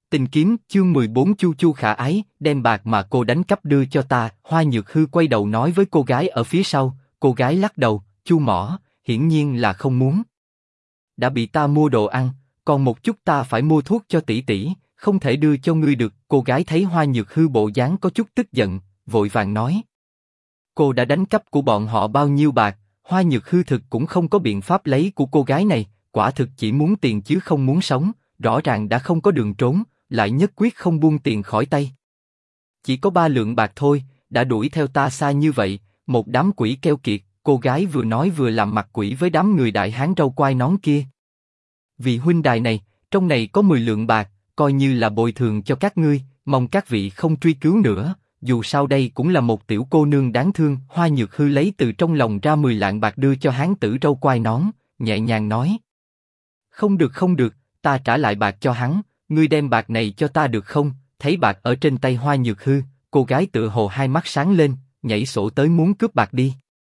Tình kiếm chương 14 Chu Chu khả ái, đem bạc mà cô đánh cắp đưa cho ta. Hoa Nhược Hư quay đầu nói với cô gái ở phía sau, cô gái lắc đầu, Chu mỏ, hiển nhiên là không muốn. Đã bị ta mua đồ ăn, còn một chút ta phải mua thuốc cho tỷ tỷ, không thể đưa cho ngươi được. Cô gái thấy Hoa Nhược Hư bộ dáng có chút tức giận, vội vàng nói. Cô đã đánh cắp của bọn họ bao nhiêu bạc? Hoa Nhược Hư thực cũng không có biện pháp lấy của cô gái này, quả thực chỉ muốn tiền chứ không muốn sống, rõ ràng đã không có đường trốn, lại nhất quyết không buông tiền khỏi tay. Chỉ có 3 lượng bạc thôi, đã đuổi theo ta xa như vậy, một đám quỷ keo kiệt. Cô gái vừa nói vừa làm mặt quỷ với đám người đại hán râu quai nón kia. Vị huynh đài này, trong này có 10 lượng bạc, coi như là bồi thường cho các ngươi, mong các vị không truy cứu nữa. Dù sao đây cũng là một tiểu cô nương đáng thương. Hoa Nhược Hư lấy từ trong lòng ra 10 lạng bạc đưa cho hán tử râu quai nón, nhẹ nhàng nói: Không được không được, ta trả lại bạc cho hắn, ngươi đem bạc này cho ta được không? Thấy bạc ở trên tay Hoa Nhược Hư, cô gái tựa hồ hai mắt sáng lên, nhảy sổ tới muốn cướp bạc đi.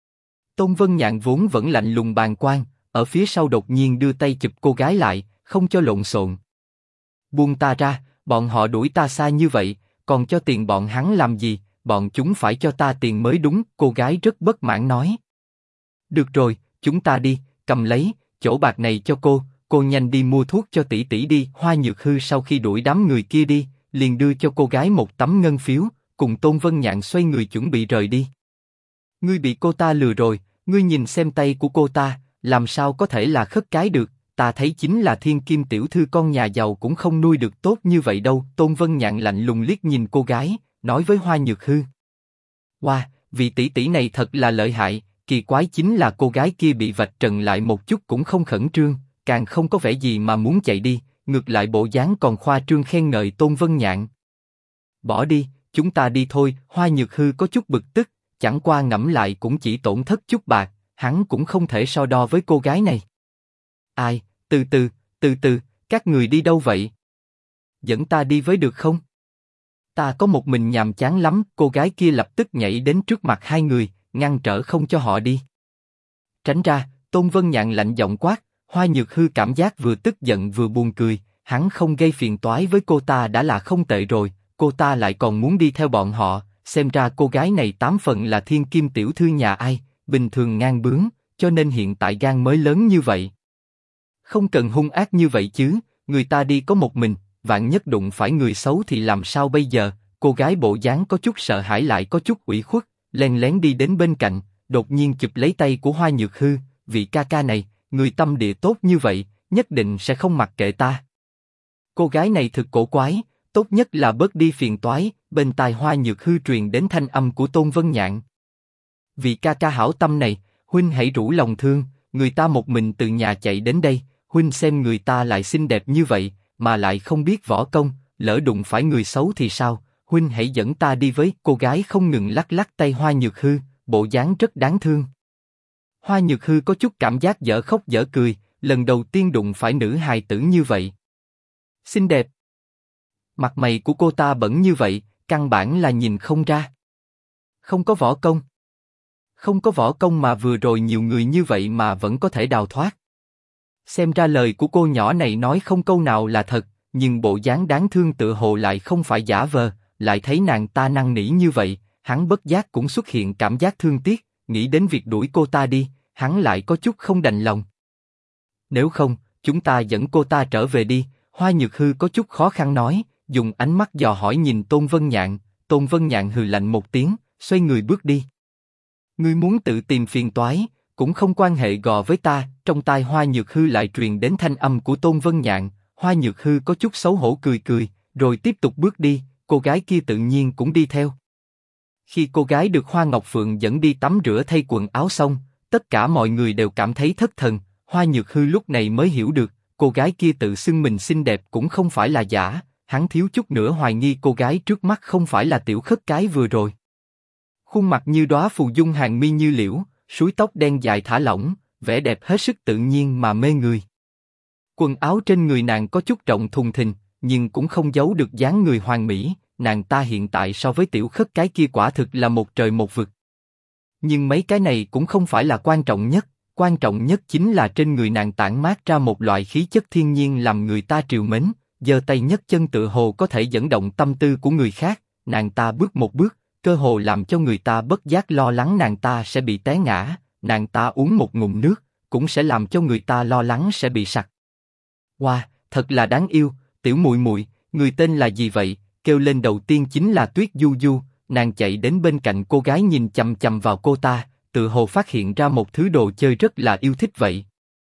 Tôn Vân Nhạn vốn vẫn lạnh lùng bàng quan, ở phía sau đột nhiên đưa tay chụp cô gái lại, không cho lộn xộn. Buông ta ra, bọn họ đuổi ta xa như vậy, còn cho tiền bọn hắn làm gì? Bọn chúng phải cho ta tiền mới đúng. Cô gái rất bất mãn nói. Được rồi, chúng ta đi, cầm lấy chỗ bạc này cho cô nhanh đi mua thuốc cho tỷ tỷ đi. Hoa Nhược Hư sau khi đuổi đám người kia đi, liền đưa cho cô gái một tấm ngân phiếu, cùng Tôn Vân Nhạn xoay người chuẩn bị rời đi. Ngươi bị cô ta lừa rồi, ngươi nhìn xem tay của cô ta, làm sao có thể là khất cái được? Ta thấy chính là thiên kim tiểu thư con nhà giàu cũng không nuôi được tốt như vậy đâu. Tôn Vân Nhạn lạnh lùng liếc nhìn cô gái, nói với Hoa Nhược Hư. Wow, vị tỷ tỷ này thật là lợi hại. Kỳ quái chính là cô gái kia bị vạch trần lại một chút cũng không khẩn trương, càng không có vẻ gì mà muốn chạy đi, ngược lại bộ dáng còn khoa trương khen ngợi Tôn Vân Nhạn. Bỏ đi, chúng ta đi thôi. Hoa Nhược Hư có chút bực tức, chẳng qua ngẫm lại cũng chỉ tổn thất chút bạc, hắn cũng không thể so đo với cô gái này. Ai, từ từ, các người đi đâu vậy? Dẫn ta đi với được không? Ta có một mình nhàm chán lắm. Cô gái kia lập tức nhảy đến trước mặt hai người, ngăn trở không cho họ đi. Tránh ra, Tôn Vân Nhạn lạnh giọng quát. Hoa Nhược Hư cảm giác vừa tức giận vừa buồn cười, hắn không gây phiền toái với cô ta đã là không tệ rồi, cô ta lại còn muốn đi theo bọn họ, xem ra cô gái này 8 phần là thiên kim tiểu thư nhà ai, bình thường ngang bướng, cho nên hiện tại gan mới lớn như vậy. Không cần hung ác như vậy chứ, người ta đi có một mình, vạn nhất đụng phải người xấu thì làm sao bây giờ? Cô gái bộ dáng có chút sợ hãi lại có chút ủy khuất, len lén đi đến bên cạnh, đột nhiên chụp lấy tay của Hoa Nhược Hư, vị ca ca này, người tâm địa tốt như vậy, nhất định sẽ không mặc kệ ta. Cô gái này thực cổ quái, tốt nhất là bớt đi phiền toái. Bên tai Hoa Nhược Hư truyền đến thanh âm của Tôn Vân Nhạn. Vị ca ca hảo tâm này, huynh hãy rủ lòng thương, người ta một mình từ nhà chạy đến đây, huynh xem người ta lại xinh đẹp như vậy, mà lại không biết võ công, lỡ đụng phải người xấu thì sao? Huynh hãy dẫn ta đi với. Cô gái không ngừng lắc lắc tay Hoa Nhược Hư, bộ dáng rất đáng thương. Hoa Nhược Hư có chút cảm giác dở khóc dở cười, lần đầu tiên đụng phải nữ hài tử như vậy. Xinh đẹp. Mặt mày của cô ta bẩn như vậy, căn bản là nhìn không ra. Không có võ công. Không có võ công mà vừa rồi nhiều người như vậy mà vẫn có thể đào thoát. Xem ra lời của cô nhỏ này nói không câu nào là thật, nhưng bộ dáng đáng thương tựa hồ lại không phải giả vờ, lại thấy nàng ta năn nỉ như vậy, hắn bất giác cũng xuất hiện cảm giác thương tiếc, nghĩ đến việc đuổi cô ta đi, hắn lại có chút không đành lòng. Nếu không, chúng ta dẫn cô ta trở về đi. Hoa Nhược Hư có chút khó khăn nói, dùng ánh mắt dò hỏi nhìn Tôn Vân Nhạn. Tôn Vân Nhạn hừ lạnh một tiếng, xoay người bước đi. Ngươi muốn tự tìm phiền toái, cũng không quan hệ gò với ta. Trong tai Hoa Nhược Hư lại truyền đến thanh âm của Tôn Vân Nhạn. Hoa Nhược Hư có chút xấu hổ cười cười, rồi tiếp tục bước đi. Cô gái kia tự nhiên cũng đi theo. Khi cô gái được Hoa Ngọc Phượng dẫn đi tắm rửa thay quần áo xong, tất cả mọi người đều cảm thấy thất thần. Hoa Nhược Hư lúc này mới hiểu được, cô gái kia tự xưng mình xinh đẹp cũng không phải là giả. Hắn thiếu chút nữa hoài nghi cô gái trước mắt không phải là tiểu khất cái vừa rồi. Khuôn mặt như đóa phù dung, hàng mi như liễu, suối tóc đen dài thả lỏng, vẻ đẹp hết sức tự nhiên mà mê người. Quần áo trên người nàng có chút rộng thùng thình, nhưng cũng không giấu được dáng người hoàn mỹ. Nàng ta hiện tại so với tiểu khất cái kia quả thực là một trời một vực. Nhưng mấy cái này cũng không phải là quan trọng nhất chính là trên người nàng tản mát ra một loại khí chất thiên nhiên làm người ta trìu mến. giơ tay nhấc chân tựa hồ có thể dẫn động tâm tư của người khác, nàng ta bước một bước, cơ hồ làm cho người ta bất giác lo lắng nàng ta sẽ bị té ngã, nàng ta uống một ngụm nước, cũng sẽ làm cho người ta lo lắng sẽ bị sặc. Wow, thật là đáng yêu, tiểu muội muội, người tên là gì vậy? Kêu lên đầu tiên chính là Tuyết Du Du, nàng chạy đến bên cạnh cô gái nhìn chằm chằm vào cô ta, tự hồ phát hiện ra một thứ đồ chơi rất là yêu thích vậy.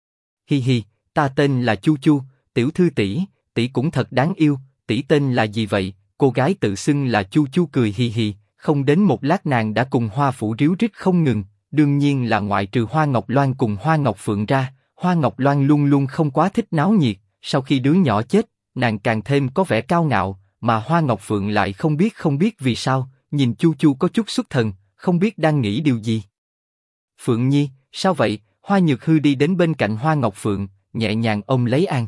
Hi hi, ta tên là Chu Chu, tiểu thư tỷ, tỷ cũng thật đáng yêu, tỷ tên là gì vậy? Cô gái tự xưng là Chu Chu cười hi hi, không đến một lát nàng đã cùng Hoa Phủ ríu rít không ngừng, đương nhiên là ngoại trừ Hoa Ngọc Loan cùng Hoa Ngọc Phượng ra, Hoa Ngọc Loan luôn luôn không quá thích náo nhiệt, sau khi đứa nhỏ chết, nàng càng thêm có vẻ cao ngạo, mà Hoa Ngọc Phượng lại không biết vì sao, nhìn Chu Chu có chút xuất thần, không biết đang nghĩ điều gì. Phượng Nhi, sao vậy? Hoa Nhược Hư đi đến bên cạnh Hoa Ngọc Phượng, nhẹ nhàng ôm lấy An.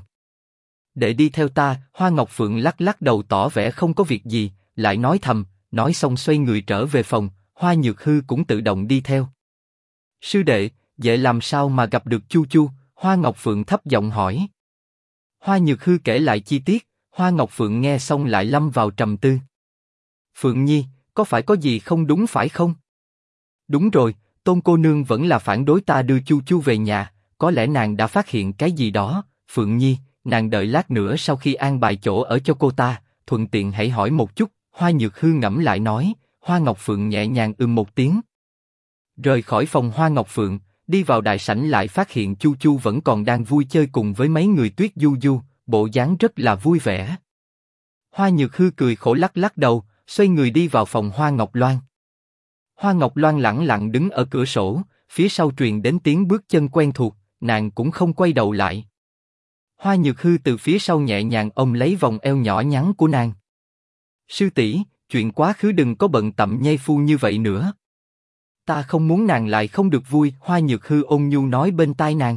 Để đi theo ta, Hoa Ngọc Phượng lắc lắc đầu tỏ vẻ không có việc gì, lại nói thầm, nói xong xoay người trở về phòng, Hoa Nhược Hư cũng tự động đi theo. Sư đệ, vậy làm sao mà gặp được Chu Chu? Hoa Ngọc Phượng thấp giọng hỏi. Hoa Nhược Hư kể lại chi tiết, Hoa Ngọc Phượng nghe xong lại lâm vào trầm tư. Phượng Nhi, có phải có gì không đúng phải không? Đúng rồi, Tôn cô nương vẫn là phản đối ta đưa Chu Chu về nhà, có lẽ nàng đã phát hiện cái gì đó. Phượng Nhi, nàng đợi lát nữa sau khi an bài chỗ ở cho cô ta, thuận tiện hãy hỏi một chút. Hoa Nhược Hư ngẫm lại nói. Hoa Ngọc Phượng nhẹ nhàng một tiếng. Rời khỏi phòng Hoa Ngọc Phượng, đi vào đại sảnh lại phát hiện Chu Chu vẫn còn đang vui chơi cùng với mấy người Tuyết Du Du, bộ dáng rất là vui vẻ. Hoa Nhược Hư cười khổ lắc lắc đầu, xoay người đi vào phòng Hoa Ngọc Loan. Hoa Ngọc Loan lẳng lặng đứng ở cửa sổ, phía sau truyền đến tiếng bước chân quen thuộc, nàng cũng không quay đầu lại. Hoa Nhược Hư từ phía sau nhẹ nhàng ôm lấy vòng eo nhỏ nhắn của nàng. Sư tỷ, chuyện quá khứ đừng có bận tâm nhây phu như vậy nữa. Ta không muốn nàng lại không được vui. Hoa Nhược Hư ôn nhu nói bên tai nàng.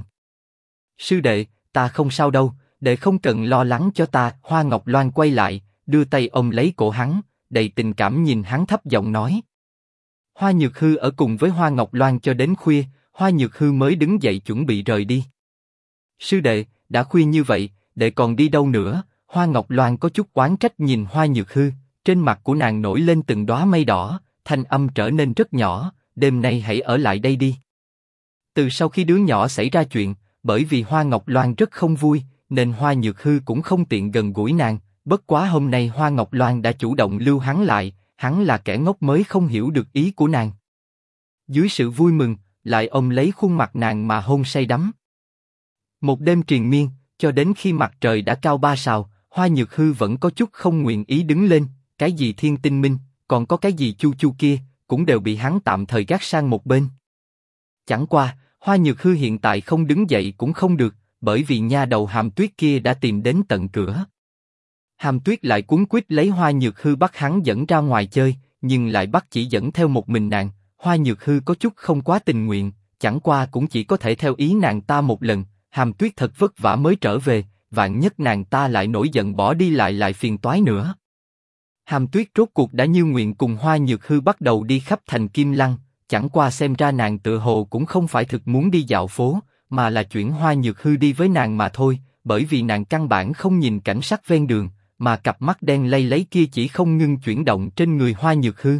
Sư đệ, ta không sao đâu, đệ không cần lo lắng cho ta. Hoa Ngọc Loan quay lại, đưa tay ôm lấy cổ hắn, đầy tình cảm nhìn hắn thấp giọng nói. Hoa Nhược Hư ở cùng với Hoa Ngọc Loan cho đến khuya, Hoa Nhược Hư mới đứng dậy chuẩn bị rời đi. Sư đệ, đã khuya như vậy, đệ còn đi đâu nữa? Hoa Ngọc Loan có chút oán trách nhìn Hoa Nhược Hư, trên mặt của nàng nổi lên từng đóa mây đỏ, thanh âm trở nên rất nhỏ. Đêm nay hãy ở lại đây đi. Từ sau khi đứa nhỏ xảy ra chuyện, bởi vì Hoa Ngọc Loan rất không vui, nên Hoa Nhược Hư cũng không tiện gần gũi nàng. Bất quá hôm nay Hoa Ngọc Loan đã chủ động lưu hắn lại, hắn là kẻ ngốc mới không hiểu được ý của nàng. Dưới sự vui mừng, lại ôm lấy khuôn mặt nàng mà hôn say đắm. Một đêm triền miên, cho đến khi mặt trời đã cao 3 sào, Hoa Nhược Hư vẫn có chút không nguyện ý đứng lên. Cái gì Thiên Tinh Minh, còn có cái gì Chu Chu kia, cũng đều bị hắn tạm thời gác sang một bên. Chẳng qua, Hoa Nhược Hư hiện tại không đứng dậy cũng không được, bởi vì nha đầu Hàm Tuyết kia đã tìm đến tận cửa. Hàm Tuyết lại cuống quýt lấy Hoa Nhược Hư bắt hắn dẫn ra ngoài chơi, nhưng lại bắt chỉ dẫn theo một mình nàng. Hoa Nhược Hư có chút không quá tình nguyện, chẳng qua cũng chỉ có thể theo ý nàng ta một lần. Hàm Tuyết thật vất vả mới trở về, vạn nhất nàng ta lại nổi giận bỏ đi lại phiền toái nữa. Hàm Tuyết rốt cuộc đã như nguyện cùng Hoa Nhược Hư bắt đầu đi khắp thành Kim Lăng, chẳng qua xem ra nàng tựa hồ cũng không phải thực muốn đi dạo phố, mà là chuyển Hoa Nhược Hư đi với nàng mà thôi, bởi vì nàng căn bản không nhìn cảnh sắc ven đường, mà cặp mắt đen lay lấy kia chỉ không ngưng chuyển động trên người Hoa Nhược Hư.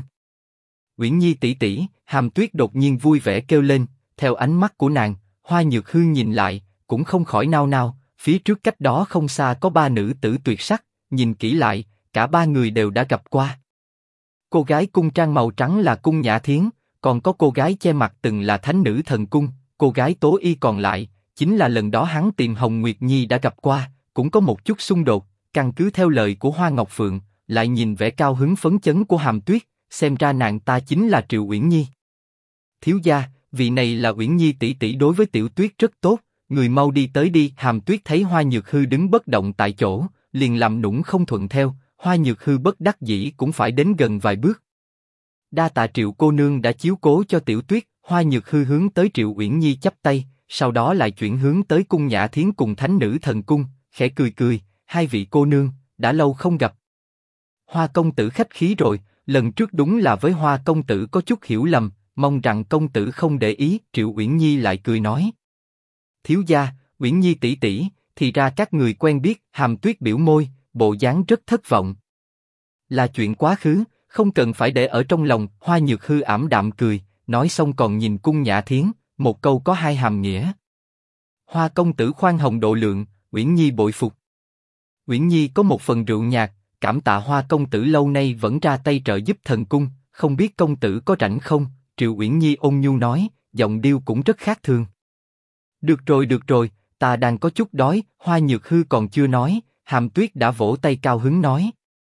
Uyển Nhi tỷ tỷ, Hàm Tuyết đột nhiên vui vẻ kêu lên, theo ánh mắt của nàng, Hoa Nhược Hư nhìn lại, cũng không khỏi nao nao, phía trước cách đó không xa có 3 nữ tử tuyệt sắc, nhìn kỹ lại, cả 3 người đều đã gặp qua. Cô gái cung trang màu trắng là Cung Nhã Thiến, còn có cô gái che mặt từng là Thánh Nữ Thần Cung, cô gái tố y còn lại, chính là lần đó hắn tìm Hồng Nguyệt Nhi đã gặp qua, cũng có một chút xung đột, căn cứ theo lời của Hoa Ngọc Phượng, lại nhìn vẻ cao hứng phấn chấn của Hàm Tuyết, xem ra nàng ta chính là Triệu Uyển Nhi. Thiếu gia, vị này là Uyển Nhi tỷ tỷ đối với Tiểu Tuyết rất tốt, người mau đi tới đi. Hàm Tuyết thấy Hoa Nhược Hư đứng bất động tại chỗ, liền làm nũng không thuận theo. Hoa Nhược Hư bất đắc dĩ cũng phải đến gần vài bước. Đa tạ Triệu cô nương đã chiếu cố cho Tiểu Tuyết. Hoa Nhược Hư hướng tới Triệu Uyển Nhi chắp tay, sau đó lại chuyển hướng tới Cung Nhã Thiến cùng Thánh Nữ Thần Cung, khẽ cười cười, hai vị cô nương, đã lâu không gặp. Hoa công tử khách khí rồi, lần trước đúng là với Hoa công tử có chút hiểu lầm, mong rằng công tử không để ý. Triệu Uyển Nhi lại cười nói. Thiếu gia, Uyển Nhi tỷ tỷ, thì ra các người quen biết. Hàm Tuyết biểu môi, bộ dáng rất thất vọng. Là chuyện quá khứ, không cần phải để ở trong lòng. Hoa Nhược Hư ảm đạm cười, nói xong còn nhìn Cung Nhã Thiến, một câu có hai hàm nghĩa. Hoa công tử khoan hồng độ lượng, Uyển Nhi bội phục. Uyển Nhi có một phần rượu nhạt, cảm tạ Hoa công tử lâu nay vẫn ra tay trợ giúp thần cung, không biết công tử có rảnh không? Triệu Uyển Nhi ôn nhu nói, giọng điệu cũng rất khác thường. Được rồi, ta đang có chút đói. Hoa Nhược Hư còn chưa nói, Hàm Tuyết đã vỗ tay cao hứng nói.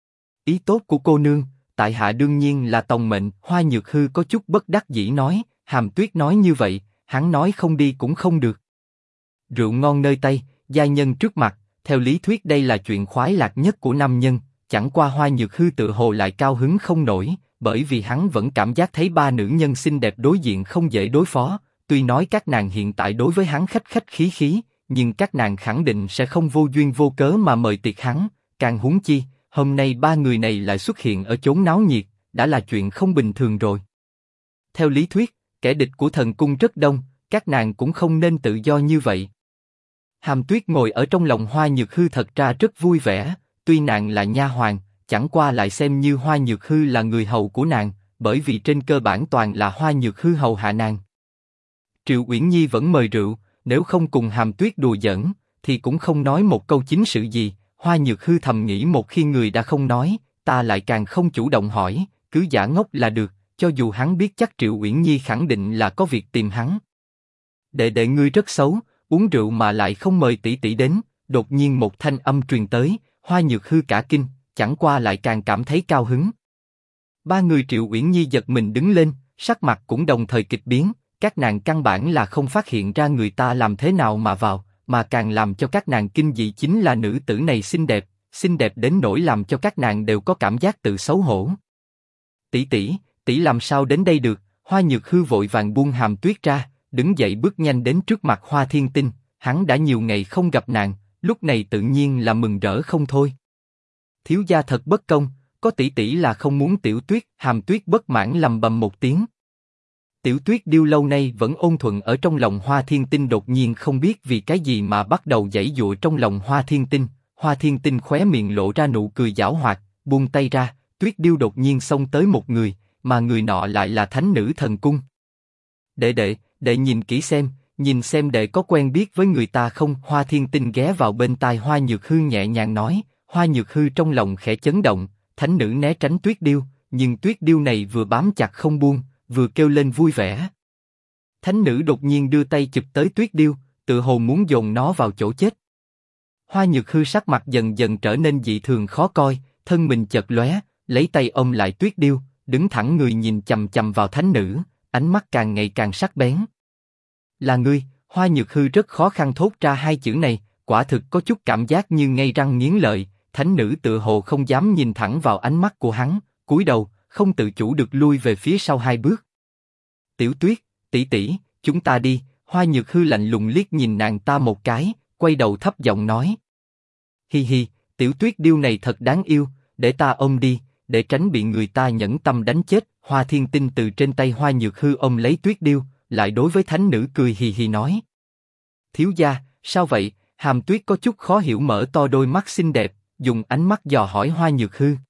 Ý tốt của cô nương, tại hạ đương nhiên là tòng mệnh. Hoa Nhược Hư có chút bất đắc dĩ nói, Hàm Tuyết nói như vậy, hắn nói không đi cũng không được. Rượu ngon nơi tay, giai nhân trước mặt, theo lý thuyết đây là chuyện khoái lạc nhất của nam nhân, chẳng qua Hoa Nhược Hư tự hồ lại cao hứng không nổi, bởi vì hắn vẫn cảm giác thấy ba nữ nhân xinh đẹp đối diện không dễ đối phó. Tuy nói các nàng hiện tại đối với hắn khách khách khí khí, nhưng các nàng khẳng định sẽ không vô duyên vô cớ mà mời tiệc hắn, càng huống chi, hôm nay ba người này lại xuất hiện ở chốn náo nhiệt, đã là chuyện không bình thường rồi. Theo lý thuyết, kẻ địch của thần cung rất đông, các nàng cũng không nên tự do như vậy. Hàm Tuyết ngồi ở trong lòng Hoa Nhược Hư thật ra rất vui vẻ, tuy nàng là nha hoàn, chẳng qua lại xem như Hoa Nhược Hư là người hầu của nàng, bởi vì trên cơ bản toàn là Hoa Nhược Hư hầu hạ nàng. Triệu Uyển Nhi vẫn mời rượu, nếu không cùng Hàm Tuyết đùa giỡn, thì cũng không nói một câu chính sự gì. Hoa Nhược Hư thầm nghĩ một khi người đã không nói, ta lại càng không chủ động hỏi, cứ giả ngốc là được, cho dù hắn biết chắc Triệu Uyển Nhi khẳng định là có việc tìm hắn. Đệ ngươi rất xấu, uống rượu mà lại không mời tỷ tỷ đến. Đột nhiên một thanh âm truyền tới, Hoa Nhược Hư cả kinh, chẳng qua lại càng cảm thấy cao hứng. Ba người Triệu Uyển Nhi giật mình đứng lên, sắc mặt cũng đồng thời kịch biến. Các nàng căn bản là không phát hiện ra người ta làm thế nào mà vào, mà càng làm cho các nàng kinh dị chính là nữ tử này xinh đẹp đến nỗi làm cho các nàng đều có cảm giác tự xấu hổ. Tỷ làm sao đến đây được? Hoa Nhược Hư vội vàng buông Hàm Tuyết ra, đứng dậy bước nhanh đến trước mặt Hoa Thiên Tinh. Hắn đã nhiều ngày không gặp nàng, lúc này tự nhiên là mừng rỡ không thôi. Thiếu gia thật bất công, có tỷ là không muốn Tiểu Tuyết. Hàm Tuyết bất mãn lầm bầm một tiếng. Tiểu Tuyết Điêu lâu nay vẫn ôn thuận ở trong lòng Hoa Thiên Tinh đột nhiên không biết vì cái gì mà bắt đầu giãy giụa trong lòng Hoa Thiên Tinh. Hoa Thiên Tinh khóe miệng lộ ra nụ cười giảo hoạt, buông tay ra, Tuyết Điêu đột nhiên xông tới một người, mà người nọ lại là thánh nữ thần cung. Đệ nhìn kỹ xem đệ có quen biết với người ta không? Hoa Thiên Tinh ghé vào bên tai Hoa Nhược Hư nhẹ nhàng nói. Hoa Nhược Hư trong lòng khẽ chấn động, thánh nữ né tránh Tuyết Điêu, nhưng Tuyết Điêu này vừa bám chặt không buông, vừa kêu lên vui vẻ. Thánh nữ đột nhiên đưa tay chụp tới Tuyết Điêu, tự hồ muốn dồn nó vào chỗ chết. Hoa Nhược Hư sắc mặt dần dần trở nên dị thường khó coi, thân mình chợt lóe, lấy tay ôm lại Tuyết Điêu, đứng thẳng người nhìn chằm chằm vào thánh nữ, ánh mắt càng ngày càng sắc bén. Là ngươi? Hoa Nhược Hư rất khó khăn thốt ra hai chữ này, quả thực có chút cảm giác như ngay răng nghiến lợi. Thánh nữ tự hồ không dám nhìn thẳng vào ánh mắt của hắn, cúi đầu, không tự chủ được lui về phía sau hai bước. Tiểu Tuyết, tỷ, chúng ta đi. Hoa Nhược Hư lạnh lùng liếc nhìn nàng ta một cái, quay đầu thấp giọng nói. Hi hi, Tiểu Tuyết Điêu này thật đáng yêu, để ta ôm đi, để tránh bị người ta nhẫn tâm đánh chết. Hoa Thiên Tinh từ trên tay Hoa Nhược Hư ôm lấy Tuyết Điêu, lại đối với thánh nữ cười hì hì nói. Thiếu gia, sao vậy? Hàm Tuyết có chút khó hiểu mở to đôi mắt xinh đẹp, dùng ánh mắt dò hỏi Hoa Nhược Hư.